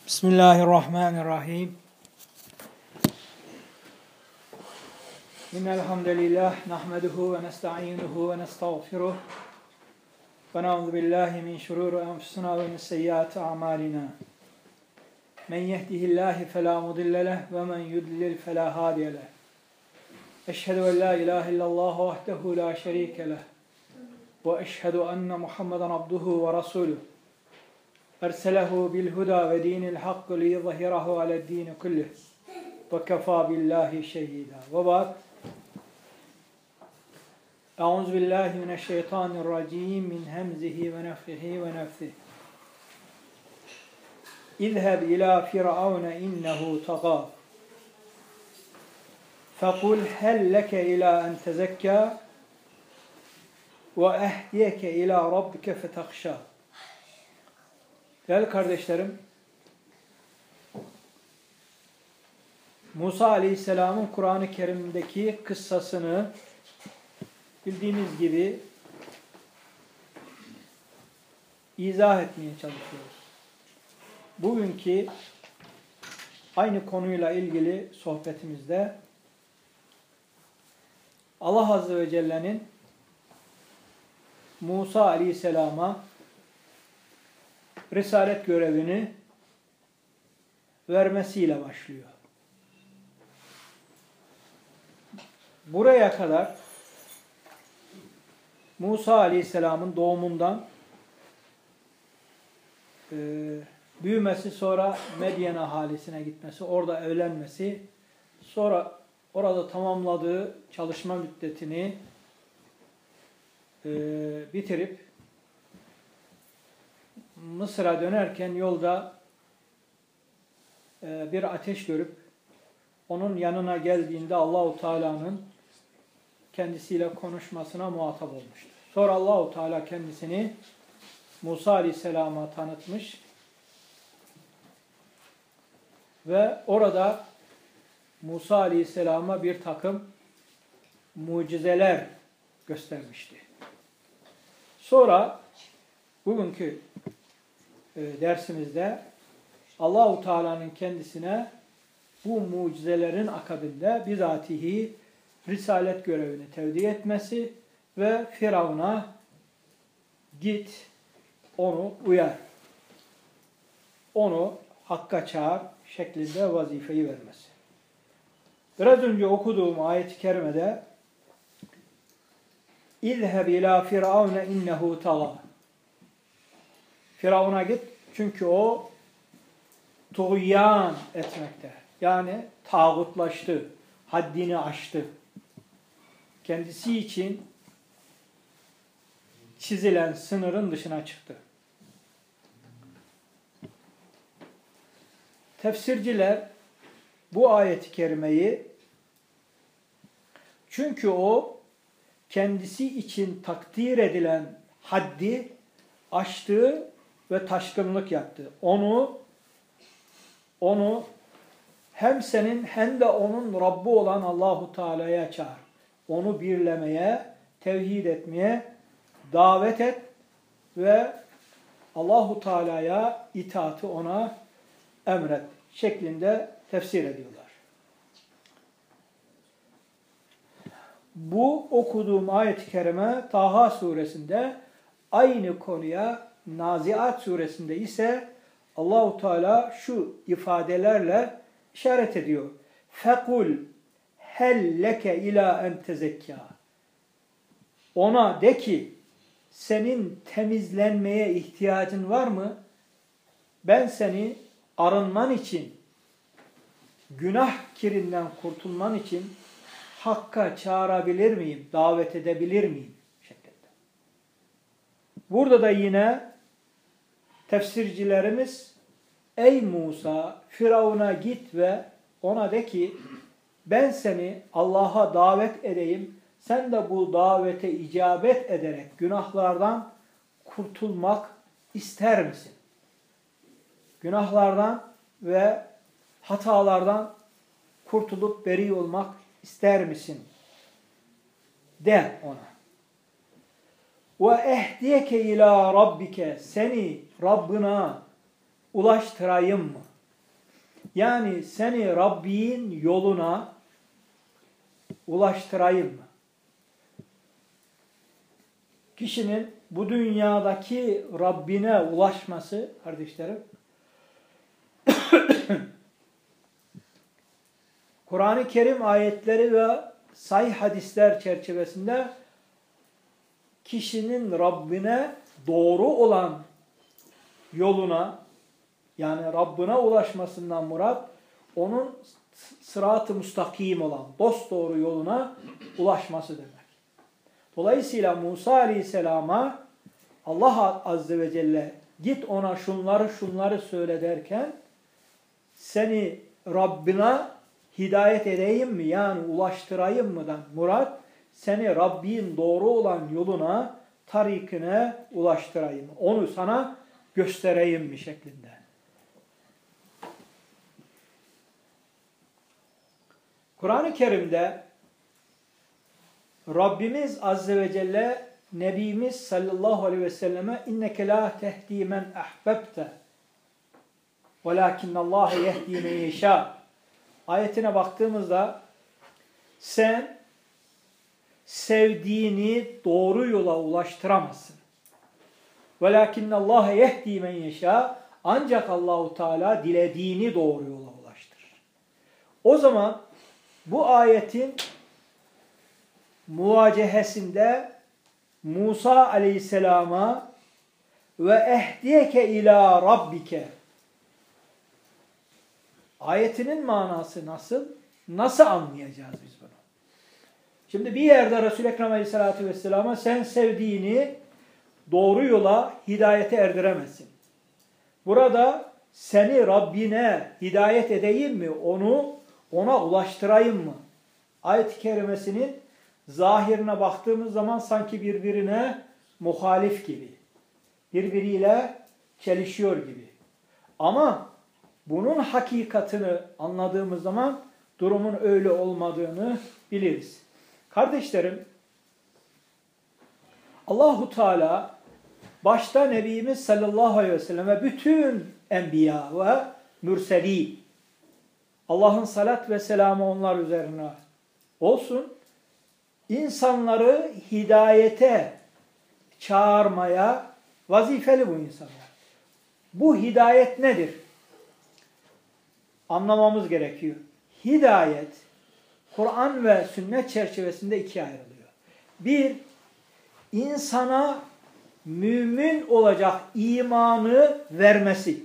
Bismillahirrahmanirrahim. İnnel hamdelellah nahmeduhu ve nestainuhu ve nestağfiruh. Ve na'udzu billahi min şururi enfusina ve min seyyiati a'malina. Men yehdihillahu fela mudille lehu ve men yudlil fela hadiye lehu. Eşhedü en la ilahe illallah vahdehu la şerike lehu ve eşhedü enne Muhammeden abduhu ve resuluh. Erselehu bil huda ve dinil hakkı liyuzhirahu ale'd-din kullih ve kefâ billahi şehîdâ. Ve ba'd. Euzu billahi mineşşeytanirracim min hemzihi ve nefhihi ve nefsihi. İzheb ila firavune innehu tagâ. Fekul hel leke ila en tezekkâ ve ehdiyeke ila rabbike fetakşâ. Değerli kardeşlerim, Musa Aleyhisselam'ın Kur'an-ı Kerim'deki kıssasını bildiğiniz gibi izah etmeye çalışıyoruz. Bugünkü aynı konuyla ilgili sohbetimizde Allah Azze ve Celle'nin Musa Aleyhisselam'a risalet görevini vermesiyle başlıyor. Buraya kadar Musa Aleyhisselam'ın doğumundan büyümesi, sonra Medyen ahalisine gitmesi, orada evlenmesi, sonra orada tamamladığı çalışma müddetini bitirip Mısır'a dönerken yolda bir ateş görüp onun yanına geldiğinde Allahu Teala'nın kendisiyle konuşmasına muhatap olmuştur. Sonra Allahu Teala kendisini Musa Aleyhisselam'a tanıtmış ve orada Musa Aleyhisselam'a bir takım mucizeler göstermişti. Sonra bugünkü dersimizde Allahu Teala'nın kendisine bu mucizelerin akabinde bizatihi risalet görevini tevdi etmesi ve Firavun'a git onu uyar, onu hakka çağır şeklinde vazifeyi vermesi. Biraz önce okuduğum ayet-i kerimede İzheb ila firavune innehu tagâ. Firavun'a git çünkü o tuğyan etmekte. Yani tağutlaştı, haddini aştı. Kendisi için çizilen sınırın dışına çıktı. Tefsirciler bu ayet-i kerimeyi çünkü o kendisi için takdir edilen haddi aştı ve taşkınlık yaptı. Onu hem senin hem de onun Rabbi olan Allahu Teala'ya çağır. Onu birlemeye, tevhid etmeye davet et ve Allahu Teala'ya itaatı ona emret şeklinde tefsir ediyorlar. Bu okuduğum ayet-i kerime Taha suresinde aynı konuya, Naziat suresinde ise Allahu Teala şu ifadelerle işaret ediyor. Fekul hel leke ila en tezekkâ. Ona de ki senin temizlenmeye ihtiyacın var mı? Ben seni arınman için, günah kirinden kurtulman için hakka çağırabilir miyim, davet edebilir miyim? Şeklinde. Burada da yine tefsircilerimiz ey Musa Firavun'a git ve ona de ki ben seni Allah'a davet edeyim. Sen de bu davete icabet ederek günahlardan kurtulmak ister misin? Günahlardan ve hatalardan kurtulup beri olmak ister misin? De ona. Ve ehdiyeke ila rabbike, seni Rabbına ulaştırayım mı? Yani seni Rabbin yoluna ulaştırayım mı? Kişinin bu dünyadaki Rabbine ulaşması kardeşlerim, Kur'an-ı Kerim ayetleri ve sahih hadisler çerçevesinde kişinin Rabbine doğru olan yoluna, yani Rabbine ulaşmasından murat, onun sırat-ı müstakim olan dosdoğru yoluna ulaşması demek. Dolayısıyla Musa Aleyhisselam'a Allah Azze ve Celle git ona şunları söyle derken seni Rabbine hidayet edeyim mi, yani ulaştırayım mıdan murat, seni Rabbin doğru olan yoluna, tarikine ulaştırayım, onu sana göstereyim mi şeklinde. Kur'an-ı Kerim'de Rabbimiz Azze ve Celle Nebimiz sallallahu aleyhi ve selleme inneke la tehdi men ahbebte velakinnallâhe yehdi men yeşâ ayetine baktığımızda sen sevdiğini doğru yola ulaştıramazsın. Velakinnallâhe yehdi men yeşâ, ancak Allahu Teala dilediğini doğru yola ulaştırır. O zaman bu ayetin muvacehesinde Musa Aleyhisselam'a ve ehdiyeke ila rabbike ayetinin manası nasıl? Nasıl anlayacağız biz bunu? Şimdi bir yerde Resul-i Ekrem Aleyhisselatü Vesselam'a sen sevdiğini doğru yola, hidayete erdiremezsin. Burada seni Rabbine hidayet edeyim mi? Ona ulaştırayım mı? Ayet-i kerimesinin zahirine baktığımız zaman sanki birbirine muhalif gibi. Birbiriyle çelişiyor gibi. Ama bunun hakikatini anladığımız zaman durumun öyle olmadığını biliriz. Kardeşlerim, Allahu Teala başta Nebimiz sallallahu aleyhi ve selleme bütün enbiya ve mürseli, Allah'ın salat ve selamı onlar üzerine olsun, insanları hidayete çağırmaya vazifeli bu insanlar. Bu hidayet nedir? Anlamamız gerekiyor. Hidayet, Kur'an ve sünnet çerçevesinde ikiye ayrılıyor. Bir, insana mümin olacak imanı vermesi.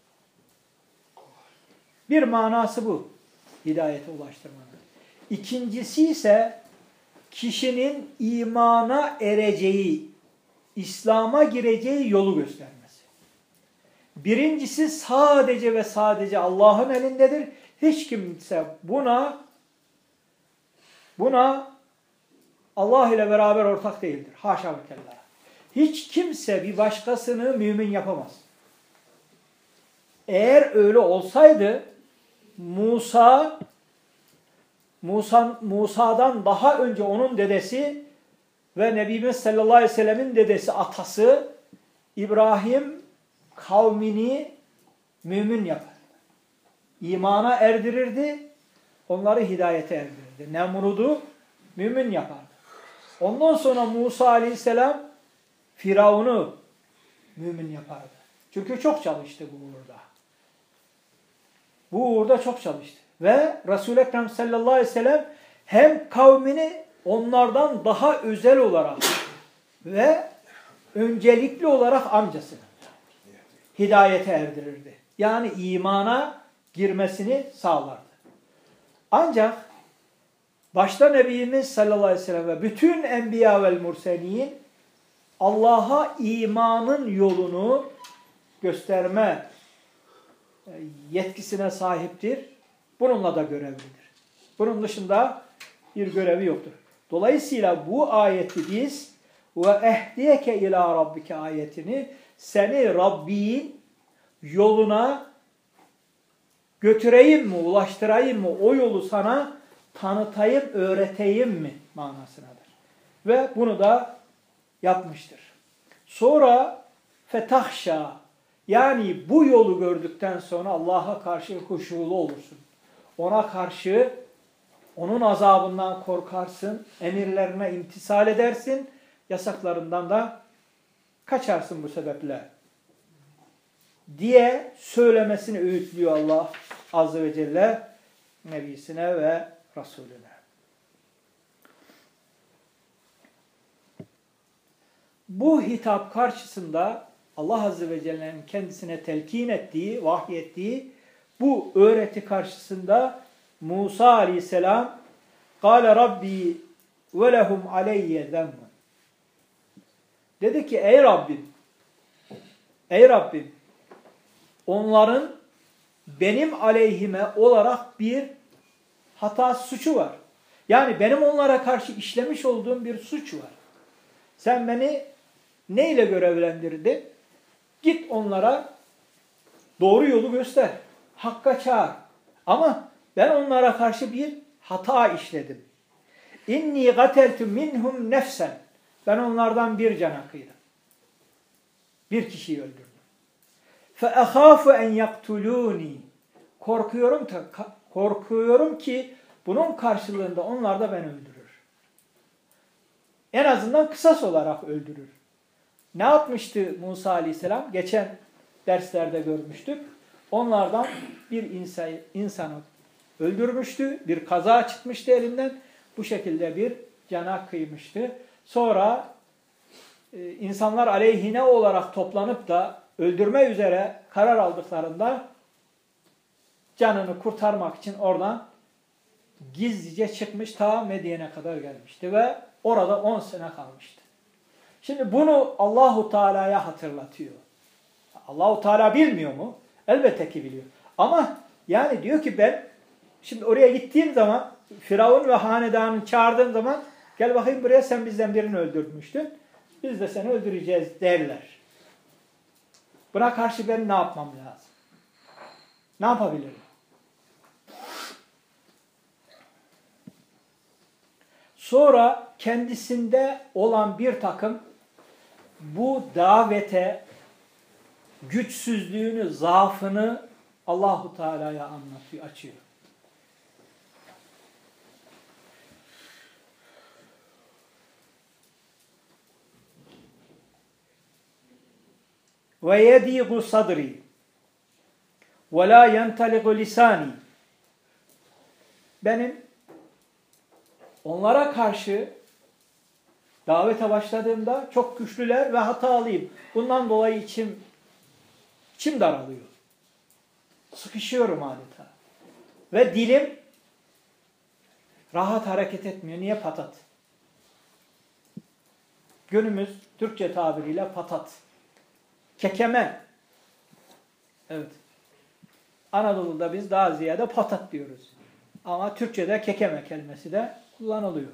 Bir manası bu, hidayete ulaştırmanın. İkincisi ise kişinin imana ereceği, İslam'a gireceği yolu göstermesi. Birincisi sadece ve sadece Allah'ın elindedir. Hiç kimse buna Allah ile beraber ortak değildir. Haşa ve kella. Hiç kimse bir başkasını mümin yapamaz. Eğer öyle olsaydı Musa'dan daha önce onun dedesi ve Nebimiz sallallahu aleyhi ve sellemin dedesi, atası İbrahim kavmini mümin yapardı. İmana erdirirdi, onları hidayete erdirirdi. Nemrud'u mümin yapardı. Ondan sonra Musa aleyhisselam Firavun'u mümin yapardı. Çünkü çok çalıştı bu uğurda. Bu uğurda çok çalıştı. Ve Resul-i Ekrem sallallahu aleyhi ve sellem hem kavmini onlardan daha özel olarak ve öncelikli olarak amcasını hidayete erdirirdi. Yani imana girmesini sağlardı. Ancak başta Nebimiz sallallahu aleyhi ve sellem ve bütün enbiya vel murselin Allah'a imanın yolunu gösterme yetkisine sahiptir. Bununla da görevlidir. Bunun dışında bir görevi yoktur. Dolayısıyla bu ayeti biz ve ehdiyeke ila rabbike ayetini seni Rabbin yoluna götüreyim mi, ulaştırayım mı, o yolu sana tanıtayım, öğreteyim mi manasınadır. Ve bunu da yapmıştır. Sonra fetahşa, Yani bu yolu gördükten sonra Allah'a karşı huşulu olursun. Ona karşı onun azabından korkarsın, emirlerine imtisal edersin, yasaklarından da kaçarsın bu sebeple diye söylemesini öğütlüyor Allah Azze ve Celle Nebisine ve Resulüne. Bu hitap karşısında Allah Azze ve Celle'nin kendisine telkin ettiği, vahyettiği bu öğreti karşısında Musa Aleyhisselam "Kâle Rabbi ve lehum aleyye zemmun." Dedi ki ey Rabbim, onların benim aleyhime olarak bir hata, suçu var. Yani benim onlara karşı işlemiş olduğum bir suç var. Sen beni neyle görevlendirdin? Git onlara doğru yolu göster. Hakka çağır. Ama ben onlara karşı bir hata işledim. İnni gateltu minhum nefsen. Ben onlardan bir cana kıydım. Bir kişiyi öldürdüm. Fe ahâfu en yaktulûni. Korkuyorum ki bunun karşılığında onlar da beni öldürür. En azından kısas olarak öldürür. Ne yapmıştı Musa Aleyhisselam? Geçen derslerde görmüştük. Onlardan bir insanı öldürmüştü. Bir kaza çıkmıştı elinden. Bu şekilde bir cana kıymıştı. Sonra insanlar aleyhine olarak toplanıp da öldürme üzere karar aldıklarında canını kurtarmak için oradan gizlice çıkmış, ta Medyen'e kadar gelmişti ve orada 10 sene kalmıştı. Şimdi bunu Allahu Teala'ya hatırlatıyor. Allahu Teala bilmiyor mu? Elbette ki biliyor. Ama yani diyor ki ben şimdi oraya gittiğim zaman Firavun ve hanedanını çağırdığım zaman gel bakayım buraya, sen bizden birini öldürmüştün. Biz de seni öldüreceğiz derler. Buna karşı ben ne yapmam lazım? Ne yapabilirim? Sonra kendisinde olan bir takım bu davete güçsüzlüğünü, zaafını Allahu Teala'ya anlatıyor, açıyor. Ve yediğu sadri ve la yentaliqu lisani. Benim onlara karşı davete başladığımda çok güçlüler ve hatalıyım. Bundan dolayı içim daralıyor. Sıkışıyorum adeta. Ve dilim rahat hareket etmiyor. Niye? Patat. Günümüz Türkçe tabiriyle patat. Kekeme. Evet. Anadolu'da biz daha ziyade patat diyoruz. Ama Türkçe'de kekeme kelimesi de kullanılıyor.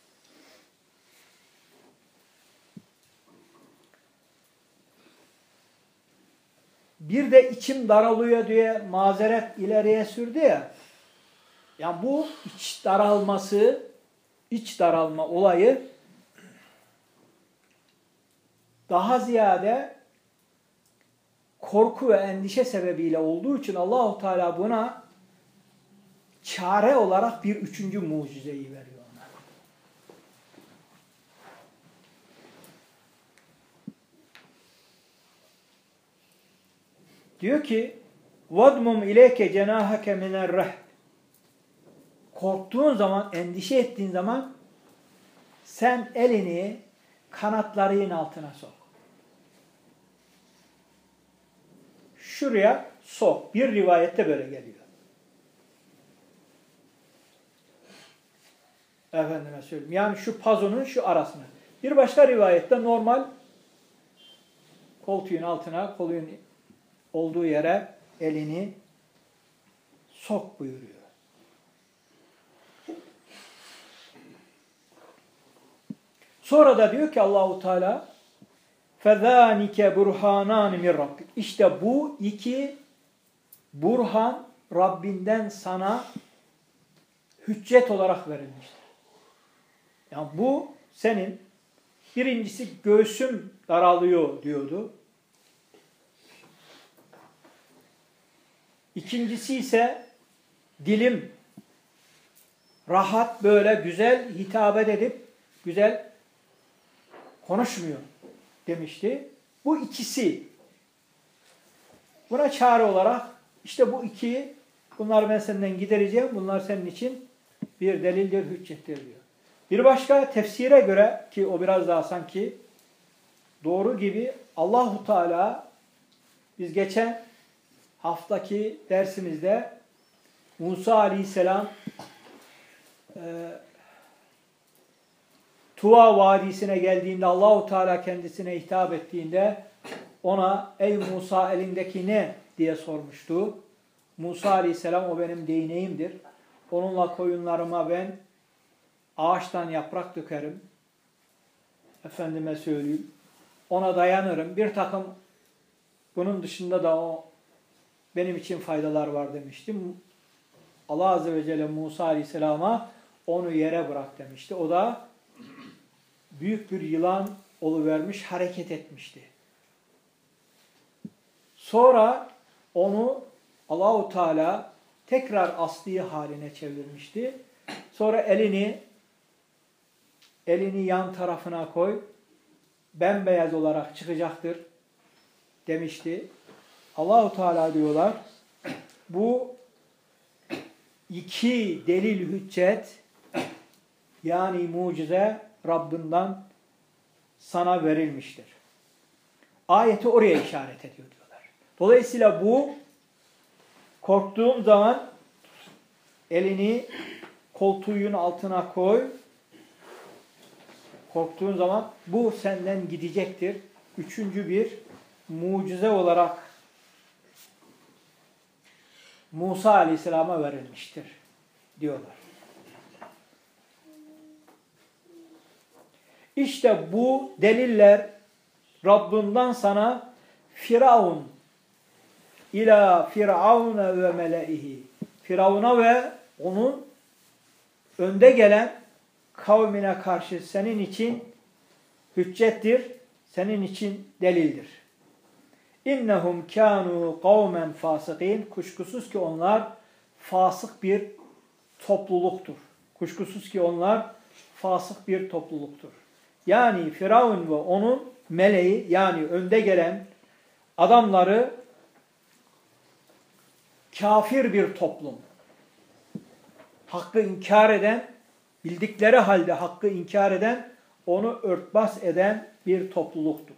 Bir de içim daralıyor diye mazeret ileriye sürdü ya. Yani bu iç daralma olayı daha ziyade korku ve endişe sebebiyle olduğu için Allahu Teala buna çare olarak bir üçüncü mucizeyi veriyor ona. Diyor ki وَدْمُمْ اِلَيْكَ جَنَاهَكَ مِنَ الرَّهْبِ. Korktuğun zaman, endişe ettiğin zaman sen elini kanatlarının altına sok. Şuraya sok. Bir rivayette böyle geliyor. Efendime söyleyeyim. Yani şu pazonun şu arasına. Bir başka rivayette normal koltuğun altına, kolun olduğu yere elini sok buyuruyor. Sonra da diyor ki Allahu Teala فَذَٰنِكَ بُرْحَانَانِ مِنْ رَبِّكَ. İşte bu iki burhan Rabbinden sana hüccet olarak verilmiştir. Yani bu senin birincisi göğsüm daralıyor diyordu. İkincisi ise dilim rahat böyle güzel hitabet edip güzel konuşmuyor demişti. Bu ikisi. Buna çare olarak işte bu iki, bunları ben senden gidereceğim. Bunlar senin için bir delildir, hüccettir diyor. Bir başka tefsire göre, ki o biraz daha sanki doğru gibi, Allahu Teala, biz geçen haftaki dersimizde Musa Aleyhisselam Tuva Vadisi'ne geldiğinde, Allahu Teala kendisine hitap ettiğinde ona ey Musa elindeki ne diye sormuştu. Musa Aleyhisselam o benim değneğimdir. Onunla koyunlarıma ben ağaçtan yaprak dökerim. Efendime söyleyeyim. Ona dayanırım. Bir takım bunun dışında da o benim için faydalar var demiştim. Allah Azze ve Celle Musa Aleyhisselam'a onu yere bırak demişti. O da büyük bir yılan oluvermiş, hareket etmişti. Sonra onu Allahu Teala tekrar asli haline çevirmişti. Sonra elini yan tarafına koy, bembeyaz olarak çıkacaktır demişti. Allahu Teala diyorlar, bu iki delil hüccet, yani mucize Rabbinden sana verilmiştir. Ayeti oraya işaret ediyor diyorlar. Dolayısıyla bu, korktuğum zaman elini koltuğun altına koy, korktuğun zaman bu senden gidecektir. Üçüncü bir mucize olarak Musa Aleyhisselam'a verilmiştir diyorlar. İşte bu deliller Rabbinden sana Firavun ila Firavune ve meleihi, Firavun'a ve onun önde gelen kavmine karşı senin için hüccettir, senin için delildir. İnnehum kânû kavmen fasıkîn, kuşkusuz ki onlar fasık bir topluluktur. Kuşkusuz ki onlar fasık bir topluluktur. Yani Firavun ve onun meleği, yani önde gelen adamları kafir bir toplum. Hakkı inkar eden, bildikleri halde hakkı inkar eden, onu örtbas eden bir topluluktur.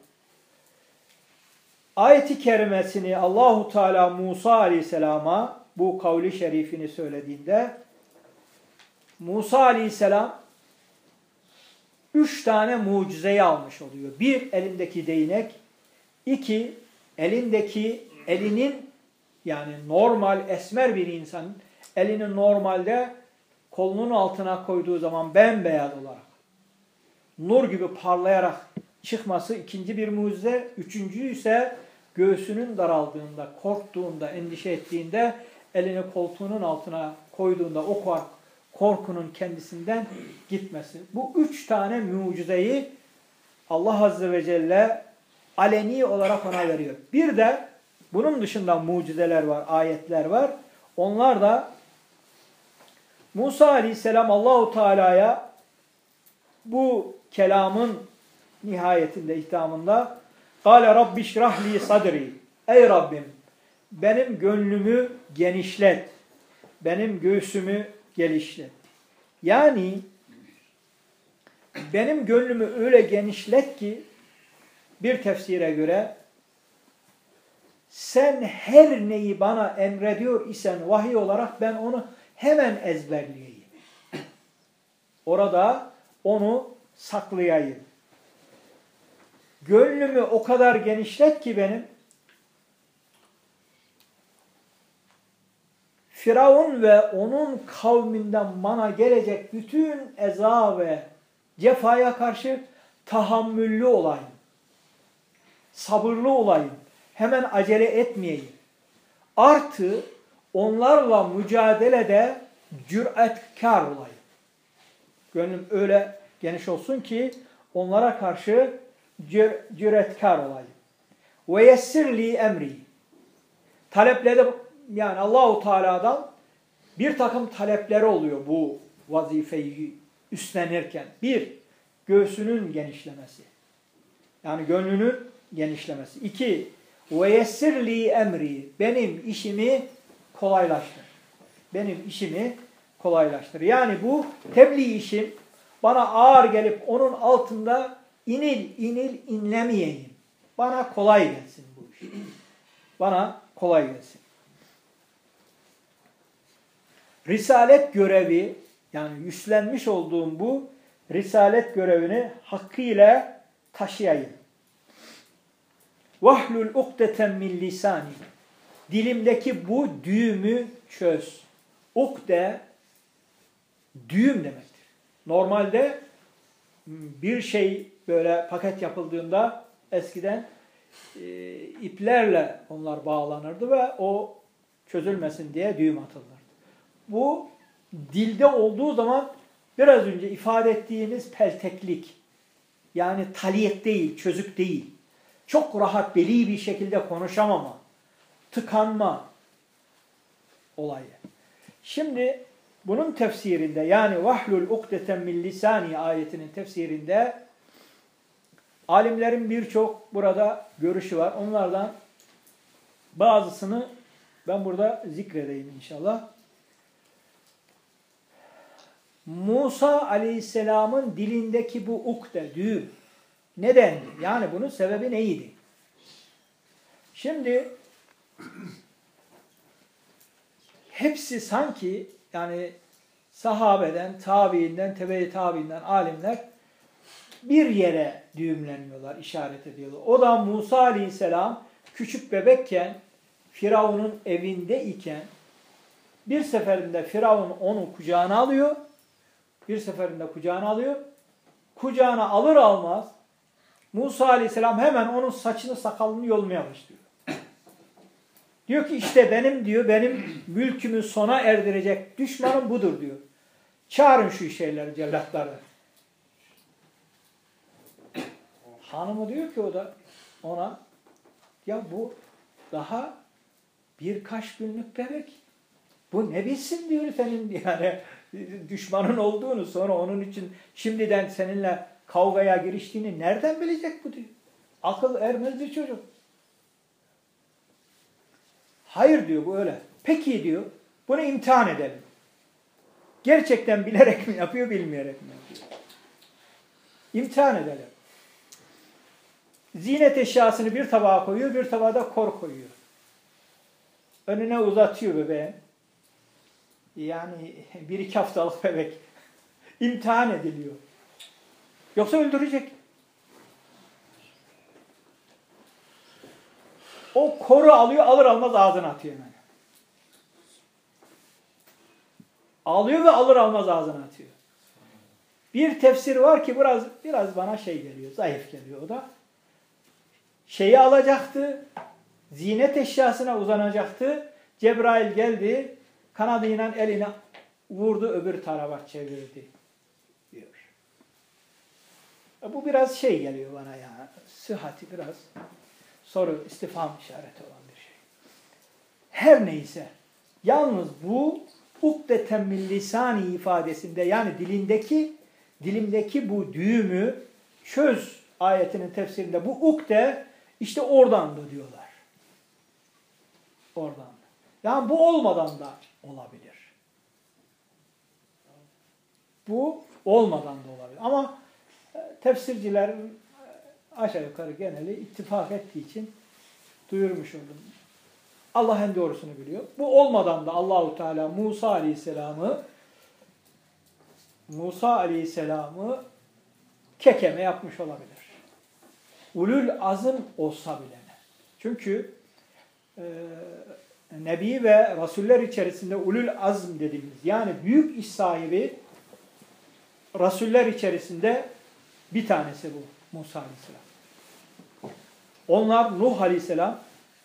Ayet-i kerimesini Allahu Teala Musa Aleyhisselam'a bu kavli şerifini söylediğinde, Musa Aleyhisselam 3 tane mucizeyi almış oluyor. 1, elindeki değnek. 2, elinin, yani normal esmer bir insanın elini normalde kolunun altına koyduğu zaman bembeyaz olarak, nur gibi parlayarak çıkması ikinci bir mucize. Üçüncü ise göğsünün daraldığında, korktuğunda, endişe ettiğinde elini koltuğunun altına koyduğunda o korkunun kendisinden gitmesi. Bu 3 tane mucizeyi Allah Azze ve Celle aleni olarak ona veriyor. Bir de bunun dışında mucizeler var, ayetler var. Onlar da Musa Aleyhisselam Allahu Teala'ya bu kelamın nihayetinde, ihtamında "Kâle Rabbi şrah li sadri." Ey Rabbim, benim gönlümü genişlet. Benim göğsümü genişlet. Yani benim gönlümü öyle genişlet ki, bir tefsire göre sen her neyi bana emrediyor isen vahiy olarak ben onu hemen ezberleyeyim. Orada onu saklayayım. Gönlümü o kadar genişlet ki benim, Firavun ve onun kavminden bana gelecek bütün eza ve cefaya karşı tahammüllü olayım. Sabırlı olayım. Hemen acele etmeyeyim. Artı onlarla mücadelede cüretkar olayım. Gönlüm öyle geniş olsun ki onlara karşı cüretkar olayım. Ve yessirli emri. yani Allahu Teala'dan bir takım talepleri oluyor bu vazifeyi üstlenirken. Bir, göğsünün genişlemesi. Yani gönlünün genişlemesi. İki, ve yessirli emri. Benim işimi kolaylaştır. Benim işimi kolaylaştır. Yani bu tebliğ işim bana ağır gelip onun altında inil inlemeyeyim. Bana kolay gelsin bu iş. Bana kolay gelsin. Risalet görevi, yani üstlenmiş olduğum bu risalet görevini hakkıyla taşıyayım. Vahlul ukdeten min lisani. Dilimdeki bu düğümü çöz. Ukde düğüm demektir. Normalde bir şey böyle paket yapıldığında eskiden iplerle onlar bağlanırdı ve o çözülmesin diye düğüm atılırdı. Bu dilde olduğu zaman biraz önce ifade ettiğimiz pelteklik, yani taliyet değil, çözük değil. Çok rahat, beli bir şekilde konuşamama, tıkanma olayı. Şimdi bunun tefsirinde, yani vahlul ukdeten min lisani ayetinin tefsirinde alimlerin birçok burada görüşü var. Onlardan bazısını ben burada zikredeyim inşallah. Musa Aleyhisselam'ın dilindeki bu ukde, düğüm nedendi? Yani bunun sebebi neydi? Şimdi hepsi sanki yani sahabeden, tabiinden, tebe-i tabiinden alimler bir yere düğümleniyorlar, işaret ediyorlar. O da Musa Aleyhisselam küçük bebekken Firavun'un evinde iken bir seferinde Firavun onu kucağına alıyor. Bir seferinde kucağına alıyor. Kucağına alır almaz Musa Aleyhisselam hemen onun saçını sakalını yolmaya başlıyor. Diyor ki işte benim mülkümü sona erdirecek düşmanım budur diyor. Çağırın şu şeyleri, cellatları. Hanımı diyor ki o da ona, ya bu daha birkaç günlük bebek. Bu ne bilsin diyor senin yani düşmanın olduğunu, sonra onun için şimdiden seninle kavgaya giriştiğini nereden bilecek bu diyor. Akıl ermez bir çocuk. Hayır diyor, bu öyle. Peki diyor, bunu imtihan edelim. Gerçekten bilerek mi yapıyor, bilmeyerek mi yapıyor? İmtihan edelim. Zinet eşyasını bir tabağa koyuyor, bir tabağa da kor koyuyor. Önüne uzatıyor bebeğin. Yani 1-2 haftalık bebek imtihan ediliyor. Yoksa öldürecek. O koru alıyor, alır almaz ağzına atıyor hemen. Alıyor ve alır almaz ağzına atıyor. Bir tefsir var ki biraz bana şey geliyor, zayıf geliyor o da. Şeyi alacaktı, zinet eşyasına uzanacaktı. Cebrail geldi, kanadıyla elini vurdu, öbür tarafa çevirdi diyor. Bu biraz şey geliyor bana ya, sıhhati biraz soru, istifham işareti olan bir şey. Her neyse, yalnız bu ukdeten min lisani ifadesinde, yani dilimdeki bu düğümü çöz ayetinin tefsirinde bu ukde işte oradan da diyorlar. Oradan da. Yani bu olmadan da olabilir. Bu olmadan da olabilir. Ama tefsircilerin aşağı yukarı geneli ittifak ettiği için duyurmuş oldum. Allah en doğrusunu biliyor. Bu olmadan da Allahu Teala Musa Aleyhisselam'ı kekeme yapmış olabilir. Ulul azım olsa bile. Çünkü Nebi ve Rasuller içerisinde ulul azm dediğimiz, yani büyük iş sahibi Rasuller içerisinde bir tanesi bu Musa Aleyhisselam. Onlar Nuh Aleyhisselam,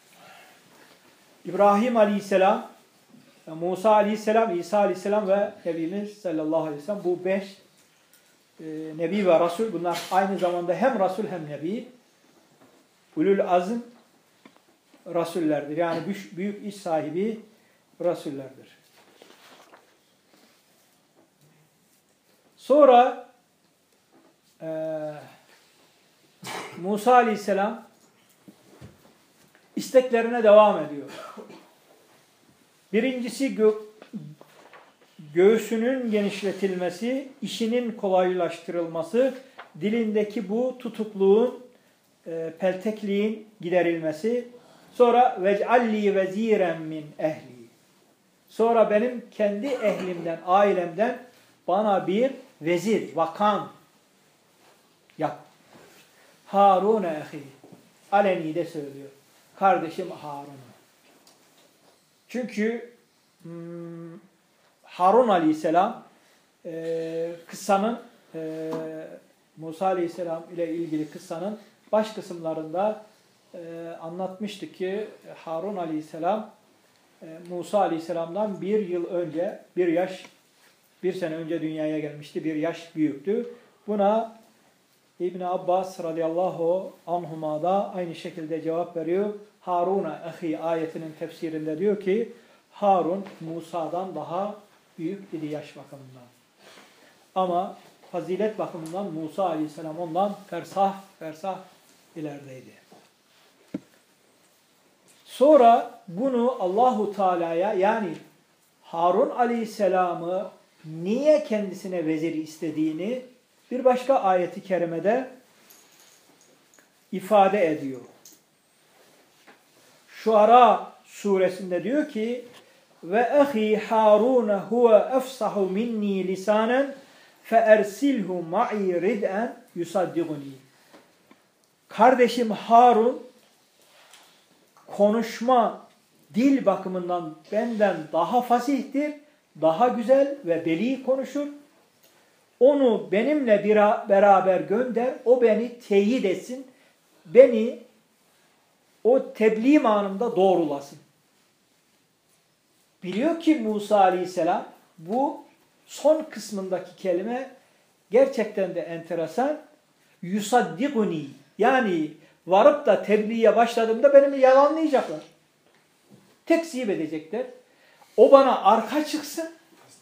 İbrahim Aleyhisselam, Musa Aleyhisselam, İsa Aleyhisselam ve Nebimiz sallallahu aleyhi ve sellem, bu 5 Nebi ve Rasul, bunlar aynı zamanda hem Rasul hem Nebi, ulul azm Rasullerdir. Yani büyük iş sahibi rasullerdir. Sonra Musa Aleyhisselam isteklerine devam ediyor. Birincisi göğsünün genişletilmesi, işinin kolaylaştırılması, dilindeki bu tutukluğun, peltekliğin giderilmesi. Sonra vec'alli veziren min ehli. Sonra benim kendi ehlimden, ailemden bana bir vezir, bakan yap. Harun ehi. Aleni de söylüyor. Kardeşim Harun'u. Çünkü Harun Aleyhisselam kıssanın Musa Aleyhisselam ile ilgili kıssanın baş kısımlarında anlatmıştı ki Harun Aleyhisselam Musa Aleyhisselam'dan bir sene önce dünyaya gelmişti. Bir yaş büyüktü. Buna İbn Abbas radıyallahu anhuma da aynı şekilde cevap veriyor. Harun'a ahi ayetinin tefsirinde diyor ki Harun Musa'dan daha büyük idi yaş bakımından. Ama fazilet bakımından Musa Aleyhisselam ondan fersah ilerideydi. Sonra bunu Allahu Teala'ya, yani Harun Aleyhisselam'ı niye kendisine vezir istediğini bir başka ayeti kerimede ifade ediyor. Şuara suresinde diyor ki ve ahi Harun huve efsahu minni lisanen fe ersilhu ma'i rid'en yusaddiquni. Kardeşim Harun konuşma, dil bakımından benden daha fasihtir, daha güzel ve beli konuşur. Onu benimle beraber gönder, o beni teyit etsin, beni o tebliğ anında doğrulasın. Biliyor ki Musa Aleyhisselam bu son kısmındaki kelime gerçekten de enteresan. Yusaddiquni, yani varıp da tebliğe başladığımda beni yalanlayacaklar. Tekzip edecekler. O bana arka çıksın.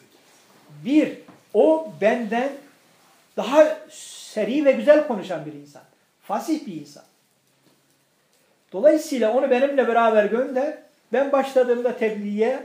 O benden daha seri ve güzel konuşan bir insan. Fasih bir insan. Dolayısıyla onu benimle beraber gönder. Ben başladığımda tebliğe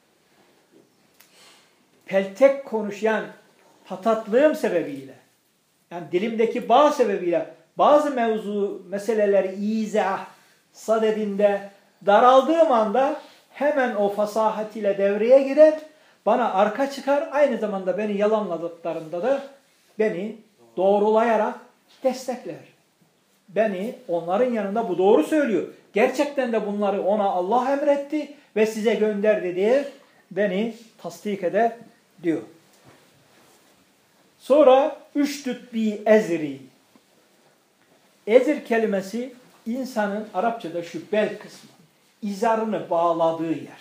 peltek konuşan patatlığım sebebiyle, yani dilimdeki bağ sebebiyle bazı meseleleri izah sadedinde daraldığım anda hemen o fasahat ile devreye girer, bana arka çıkar, aynı zamanda beni yalanladıklarında da beni doğrulayarak destekler. Beni onların yanında bu doğru söylüyor. Gerçekten de bunları ona Allah emretti ve size gönderdi diye beni tasdik eder diyor. Sonra üştüt bi ezri. Ezir kelimesi insanın Arapçada şu bel kısmı, izarını bağladığı yer.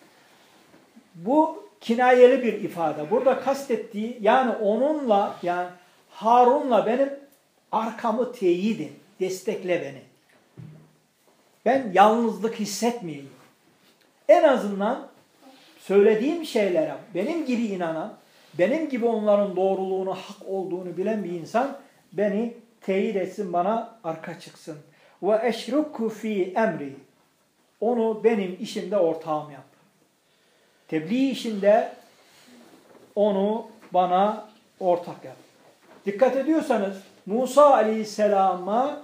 Bu kinayeli bir ifade. Burada kastettiği, yani onunla, yani Harun'la benim arkamı teyit et, destekle beni. Ben yalnızlık hissetmeyeyim. En azından söylediğim şeylere benim gibi inanan, benim gibi onların doğruluğunu, hak olduğunu bilen bir insan beni teyit etsin, bana arka çıksın. Ve eşrukku fi emri. Onu benim işimde ortağım yap. Tebliğ işinde onu bana ortak yap. Dikkat ediyorsanız Musa Aleyhisselam'a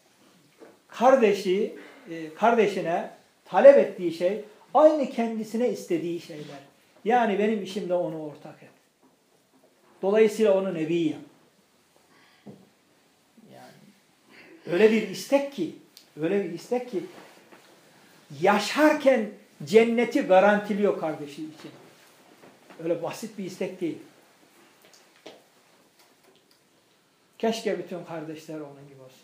kardeşine talep ettiği şey aynı kendisine istediği şeyler. Yani benim işimde onu ortak et. Dolayısıyla onu nebi yap. Yani öyle bir istek ki yaşarken cenneti garantiliyor kardeşi için. Öyle basit bir istek değil. Keşke bütün kardeşler onun gibi olsa.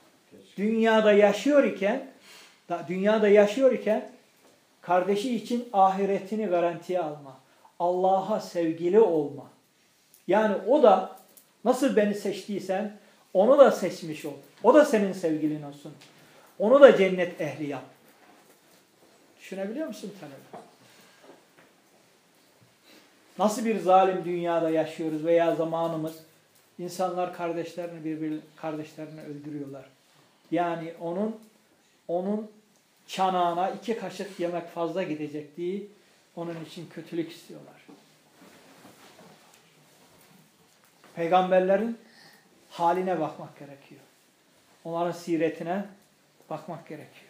Dünyada yaşıyor iken kardeşi için ahiretini garantiye alma. Allah'a sevgili olma. Yani o da nasıl beni seçtiysen onu da seçmiş ol. O da senin sevgilin olsun. Onu da cennet ehli yap. Düşünebiliyor musun talebe? Nasıl bir zalim dünyada yaşıyoruz veya zamanımız? İnsanlar kardeşlerini öldürüyorlar. Yani onun çanağına 2 kaşık yemek fazla gidecek diye onun için kötülük istiyorlar. Peygamberlerin haline bakmak gerekiyor. Onların siretine bakmak gerekiyor.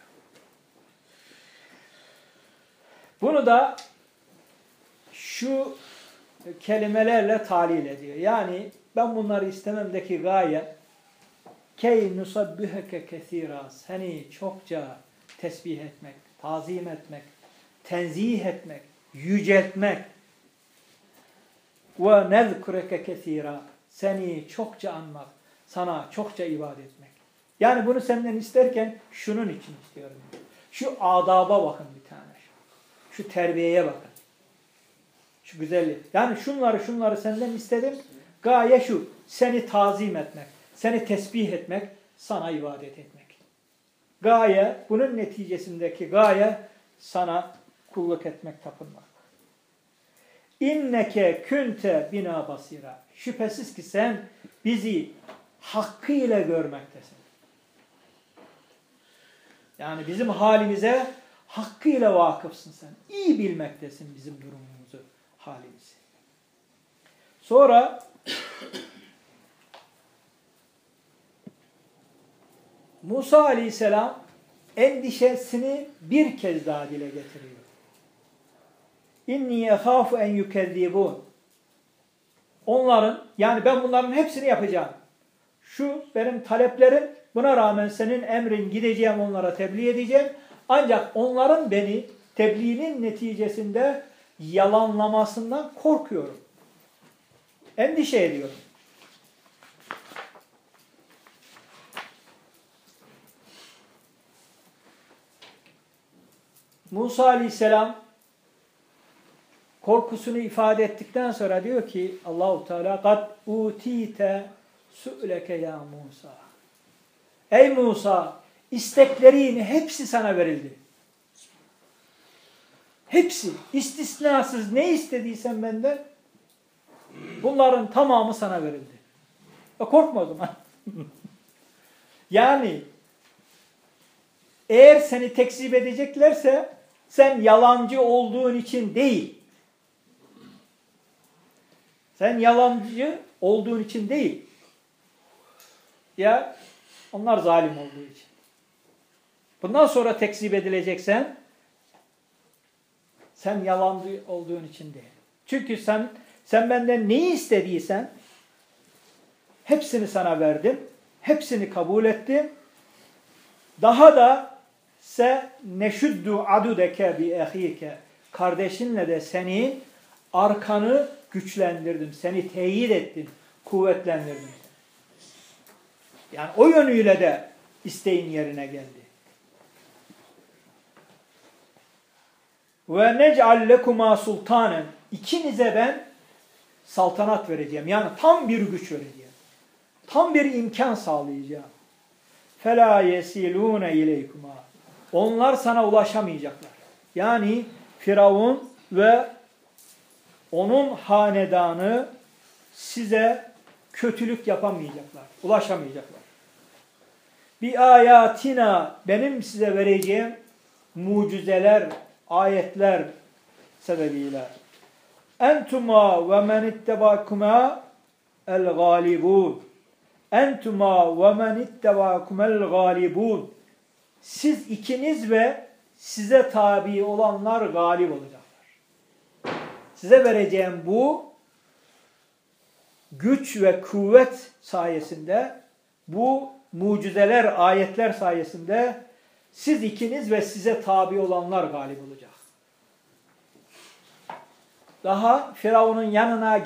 Bunu da şu kelimelerle talil ediyor. Yani ben bunları istememdeki gaye key nusabbiheke kesira, seni çokça tesbih etmek, tazim etmek, tenzih etmek, yüceltmek ve nezkureke kesira, seni çokça anmak, sana çokça ibadet etmek. Yani bunu senden isterken şunun için istiyorum. Şu adaba bakın bir tane. Şu terbiyeye bakın. Şu güzellik. Yani şunları senden istedim. Gaye şu. Seni tazim etmek. Seni tesbih etmek. Sana ibadet etmek. Gaye, bunun neticesindeki gaye sana kulluk etmek, tapınmak. İnneke künte bina basira. Şüphesiz ki sen bizi hakkıyla görmektesin. Yani bizim halimize hakkıyla vakıfsın sen. İyi bilmektesin bizim durumumuzu, halimizi. Sonra Musa Aleyhisselam endişesini bir kez daha dile getiriyor. İnni ehâfu en yükezzibûn. Onların, yani ben bunların hepsini yapacağım. Şu benim taleplerim, buna rağmen senin emrin, gideceğim onlara tebliğ edeceğim. Ancak onların beni tebliğinin neticesinde yalanlamasından korkuyorum. Endişe ediyorum. Musa Aleyhisselam korkusunu ifade ettikten sonra diyor ki Allahu Teala kad utite su'leke ya Musa. Ey Musa, isteklerin hepsi sana verildi. Hepsi, istisnasız ne istediysen benden bunların tamamı sana verildi. Korkma o zaman. Yani eğer seni tekzip edeceklerse sen yalancı olduğun için değil. Sen yalancı olduğun için değil. Ya onlar zalim olduğu için. Bundan sonra tekzip edileceksen sen yalancı olduğun için değil. Çünkü sen benden neyi istediysen hepsini sana verdim. Hepsini kabul ettim. Daha da se neşuddu adudeke bi ehike, kardeşinle de seni arkanı güçlendirdim. Seni teyit ettim. Kuvvetlendirdim. Yani o yönüyle de isteğin yerine geldi. Ve nec'al lekuma sultanen, ikinize ben saltanat vereceğim. Yani tam bir güç vereceğim. Tam bir imkan sağlayacağım. Fela yesilune ileykuma. Onlar sana ulaşamayacaklar. Yani Firavun ve onun hanedanı size kötülük yapamayacaklar. Ulaşamayacaklar. Bir ayatina, benim size vereceğim mucizeler, ayetler sebebiyle. Entuma ve men ittebakuma el galibun. Entuma ve men ittebâkumel gâlibûn. Siz ikiniz ve size tabi olanlar galip olacaklar. Size vereceğim bu güç ve kuvvet sayesinde, bu mucizeler, ayetler sayesinde siz ikiniz ve size tabi olanlar galip olacak. Daha Firavun'un yanına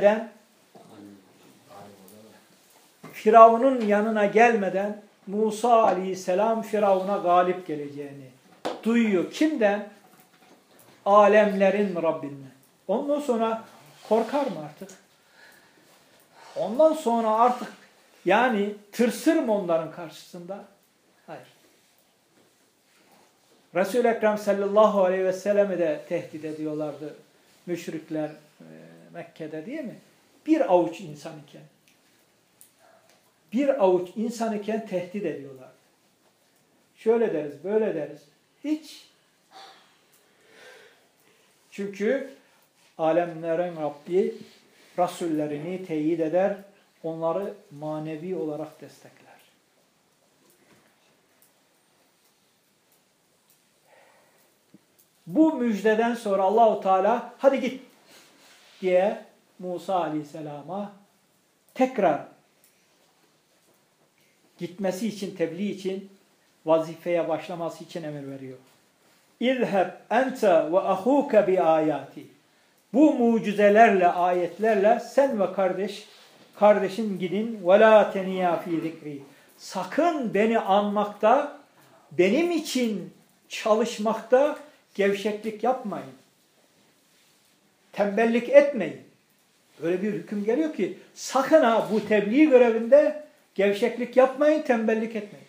gelmeden Musa Aleyhisselam Firavun'a galip geleceğini duyuyor. Kimden? Alemlerin Rabbinden. Ondan sonra korkar mı artık? Ondan sonra artık yani tırsır mı onların karşısında? Hayır. Resul-i Ekrem sallallahu aleyhi ve sellem'i de tehdit ediyorlardı müşrikler, Mekke'de değil mi? Bir avuç insan iken. Bir avuç insan iken tehdit ediyorlar. Şöyle deriz, böyle deriz. Hiç. Çünkü alemlerin Rabbi Rasullerini teyit eder, onları manevi olarak destekler. Bu müjdeden sonra Allahu Teala hadi git diye Musa Aleyhisselam'a tekrar gitmesi için, tebliğ için, vazifeye başlaması için emir veriyor. İzheb ente ve ahuke bi ayati. Bu mucizelerle, ayetlerle sen ve kardeşin gidin. Ve la teniya fi zikri. Sakın beni anmakta, benim için çalışmakta gevşeklik yapmayın. Tembellik etmeyin. Öyle bir hüküm geliyor ki sakın ha bu tebliğ görevinde gevşeklik yapmayın, tembellik etmeyin.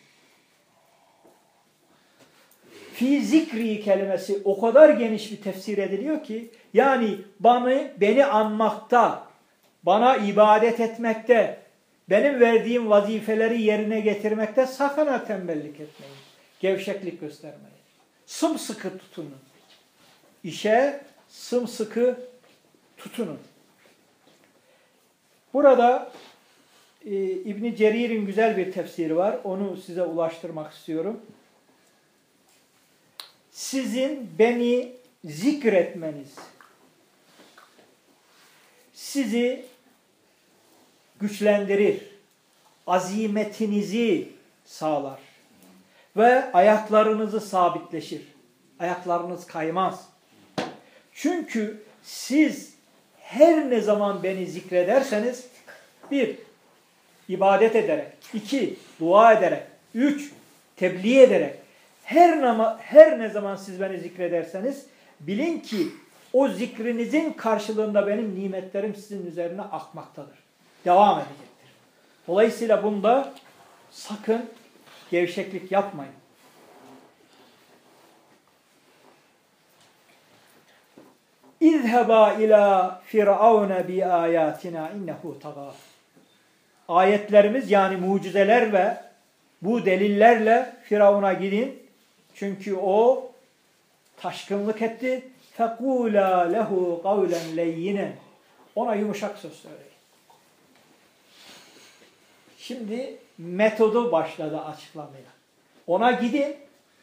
Fi zikri kelimesi o kadar geniş bir tefsir ediliyor ki yani beni anmakta, bana ibadet etmekte, benim verdiğim vazifeleri yerine getirmekte sakın ha tembellik etmeyin. Gevşeklik göstermeyin. Sımsıkı tutunun. İşe sımsıkı tutunun. Burada İbn Cerir'in güzel bir tefsiri var. Onu size ulaştırmak istiyorum. Sizin beni zikretmeniz sizi güçlendirir, azimetinizi sağlar ve ayaklarınızı sabitleşir. Ayaklarınız kaymaz. Çünkü siz her ne zaman beni zikrederseniz, 1. ibadet ederek, 2. dua ederek, 3. tebliğ ederek, her ne zaman siz beni zikrederseniz, bilin ki o zikrinizin karşılığında benim nimetlerim sizin üzerine akmaktadır. Devam edecektir. Dolayısıyla bunda sakın gevşeklik yapmayın. İzheba ila firavune bi ayatina innehu taga. Ayetlerimiz yani mucizeler ve bu delillerle Firavun'a gidin. Çünkü o taşkınlık etti. Fekula lehu kavlen leyyinen. Ona yumuşak söz söyleyin. Şimdi metodu başladı açıklamaya. Ona gidin.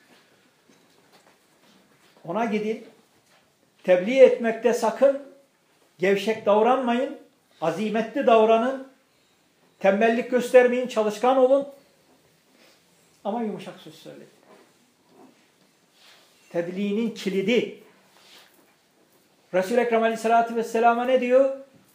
Ona gidin. Tebliğ etmekte sakın gevşek davranmayın. Azimetli davranın. Tembellik göstermeyin. Çalışkan olun. Ama yumuşak söz söyleyin. Tebliğinin kilidi. Resul-i Ekrem Aleyhisselatü Vesselam'a ne diyor?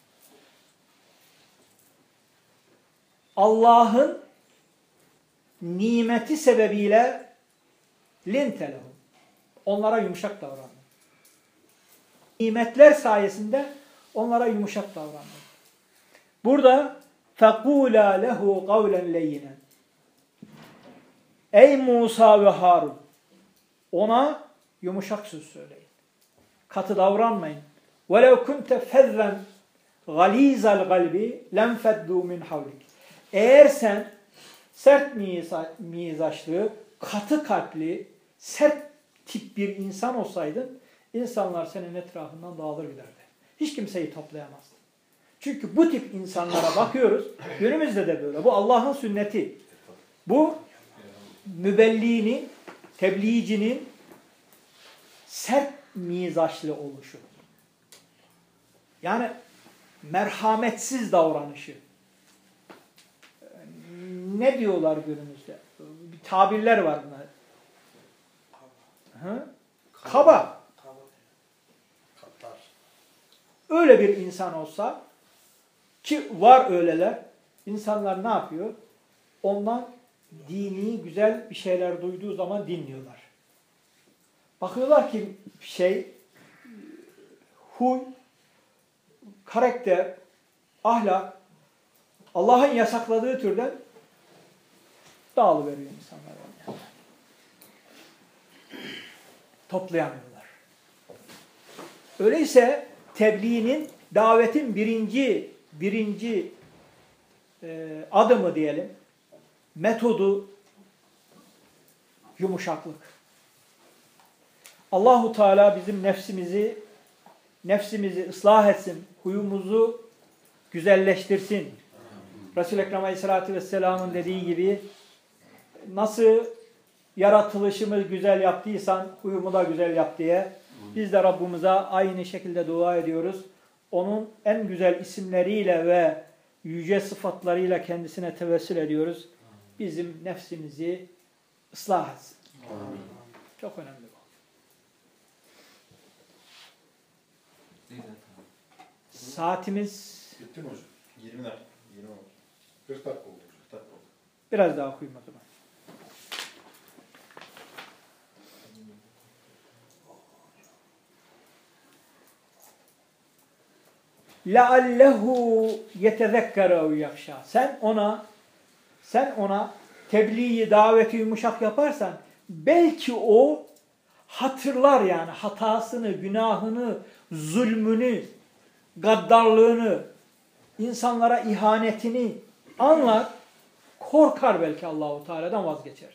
Allah'ın nimeti sebebiyle lintelehum. Onlara yumuşak davranın. Nimetler sayesinde onlara yumuşak davranın. Burada فَقُولَا لَهُ قَوْلًا لَيِّنًا. Ey Musa ve Harun! Ona yumuşak söz söyleyin. Katı davranmayın. وَلَوْ كُنْتَ فَذًّا غَل۪يزَ الْغَلْبِ لَمْ فَدُّوا مِنْ حَوْلِكِ. Eğer sen sert mizaçlı, katı kalpli, sert tip bir insan olsaydın, insanlar senin etrafından dağılır giderdi. Hiç kimseyi toplayamazdı. Çünkü bu tip insanlara bakıyoruz, günümüzde de böyle. Bu Allah'ın sünneti. Bu mübelliğinin, tebliğcinin sert mizaçlı oluşu. Yani merhametsiz davranışı. Ne diyorlar günümüzde? Bir tabirler var buna. Kaba. Öyle bir insan olsa ki var öyleler, insanlar ne yapıyor? Ondan dini güzel bir şeyler duyduğu zaman dinliyorlar. Bakıyorlar ki huy, karakter, ahlak, Allah'ın yasakladığı türden dağılıveriyor insanlar. Yani. Toplayamıyorlar. Öyleyse tebliğinin davetin birinci adımı diyelim, metodu yumuşaklık. Allahu Teala bizim nefsimizi ıslah etsin, huyumuzu güzelleştirsin. Resul-i Ekrem Aleyhisselatü Vesselam'ın dediği gibi, nasıl yaratılışımı güzel yaptıysan huyumu da güzel yap diye biz de Rabbimize aynı şekilde dua ediyoruz. Onun en güzel isimleriyle ve yüce sıfatlarıyla kendisine tevessül ediyoruz. Bizim nefsimizi ıslah etsin. Amin. Çok önemli bu. Saatimiz bitti mi hocam? 20 dakika. 20 oldu. 40 dakika oldu. 40 dakika oldu. Biraz daha okuyayım o zaman. لَعَلَّهُ يَتَذَكَّرَ اَوْ يَخْشَى. Sen ona tebliği, daveti yumuşak yaparsan belki o hatırlar, yani hatasını, günahını, zulmünü, gaddarlığını, insanlara ihanetini anlar, korkar, belki Allahu Teala'dan vazgeçer.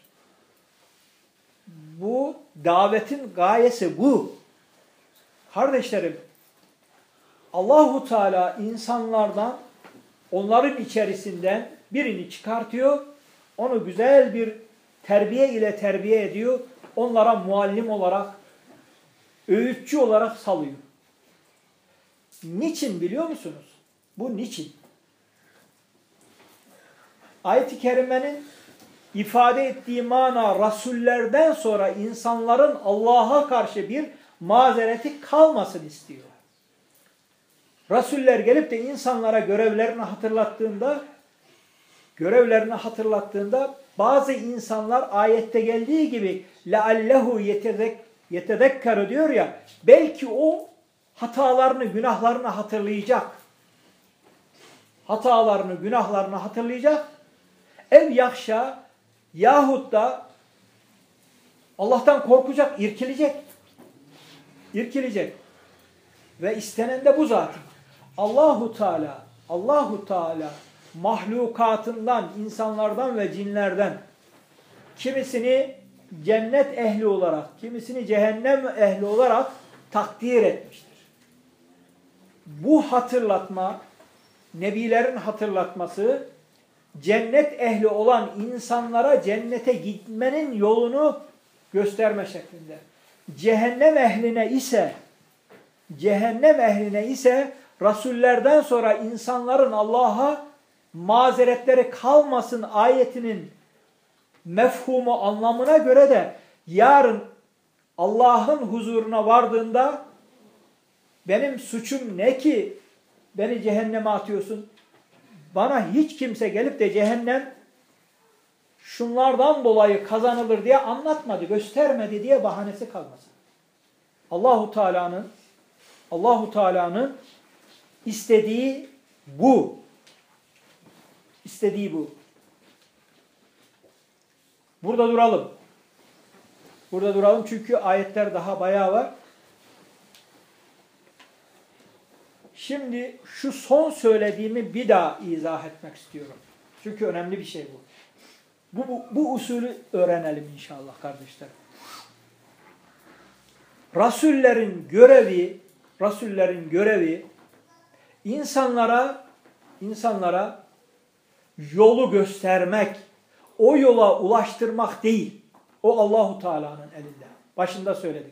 Bu davetin gayesi bu. Kardeşlerim, Allahu Teala insanlardan, onların içerisinden birini çıkartıyor, onu güzel bir terbiye ile terbiye ediyor, onlara muallim olarak, öğütçü olarak salıyor. Niçin biliyor musunuz? Bu niçin? Ayet-i Kerime'nin ifade ettiği mana, rasullerden sonra insanların Allah'a karşı bir mazereti kalmasın istiyor. Rasuller gelip de insanlara görevlerini hatırlattığında bazı insanlar ayette geldiği gibi لَعَلَّهُ يَتَذَكَّرُ diyor ya, belki o hatalarını, günahlarını hatırlayacak. Hatalarını, günahlarını hatırlayacak. Ev yakşa, yahut da Allah'tan korkacak, irkilecek. Ve istenen de bu zaten. Allahu Teala mahlukatından, insanlardan ve cinlerden kimisini cennet ehli olarak, kimisini cehennem ehli olarak takdir etmiştir. Bu hatırlatma, nebilerin hatırlatması, cennet ehli olan insanlara cennete gitmenin yolunu gösterme şeklinde. Cehennem ehline ise rasullerden sonra insanların Allah'a mazeretleri kalmasın ayetinin mefhumu, anlamına göre de yarın Allah'ın huzuruna vardığında benim suçum ne ki beni cehenneme atıyorsun? Bana hiç kimse gelip de cehennem şunlardan dolayı kazanılır diye anlatmadı, göstermedi diye bahanesi kalmasın. Allahu Teala'nın istediği bu. Burada duralım çünkü ayetler daha bayağı var. Şimdi şu son söylediğimi bir daha izah etmek istiyorum. Çünkü önemli bir şey bu. Bu usulü öğrenelim inşallah kardeşler. Rasullerin görevi insanlara yolu göstermek, o yola ulaştırmak değil. O Allahu Teala'nın elinde. Başında söyledik.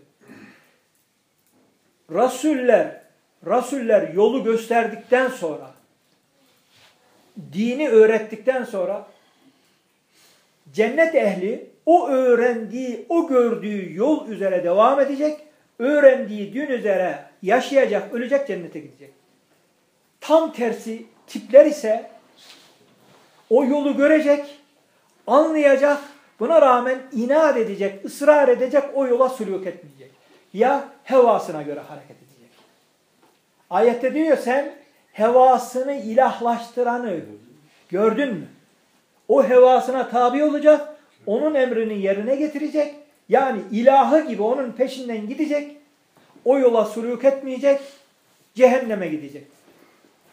Rasuller yolu gösterdikten sonra, dini öğrettikten sonra cennet ehli o öğrendiği, o gördüğü yol üzere devam edecek. Öğrendiği din üzere yaşayacak, ölecek, cennete gidecek. Tam tersi tipler ise o yolu görecek, anlayacak, buna rağmen inat edecek, ısrar edecek, o yola sülûk etmeyecek. Ya hevasına göre hareket edecek. Ayette diyor, sen hevasını ilahlaştıranı gördün mü? O hevasına tabi olacak, onun emrini yerine getirecek. Yani ilahı gibi onun peşinden gidecek, o yola sülûk etmeyecek, cehenneme gidecek.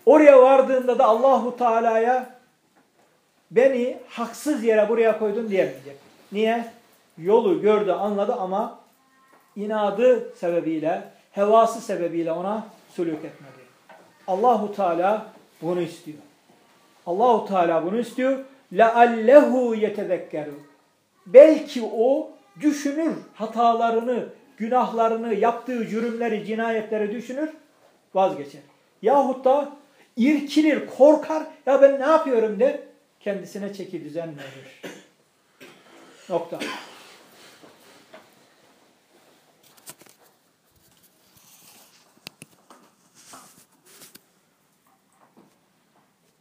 Oraya vardığında da Allahu Teala'ya beni haksız yere buraya koydun diyemeyecek. Niye? Yolu gördü, anladı ama inadı sebebiyle, hevası sebebiyle ona sülük etmedi. Allahu Teala bunu istiyor. Allahu Teala bunu istiyor. لَعَلَّهُ يَتَذَكَّرُ. Belki o düşünür, hatalarını, günahlarını, yaptığı cürümleri, cinayetleri düşünür, vazgeçer. Yahut da irkilir, korkar, ya ben ne yapıyorum der, kendisine çeki düzen verir. Nokta.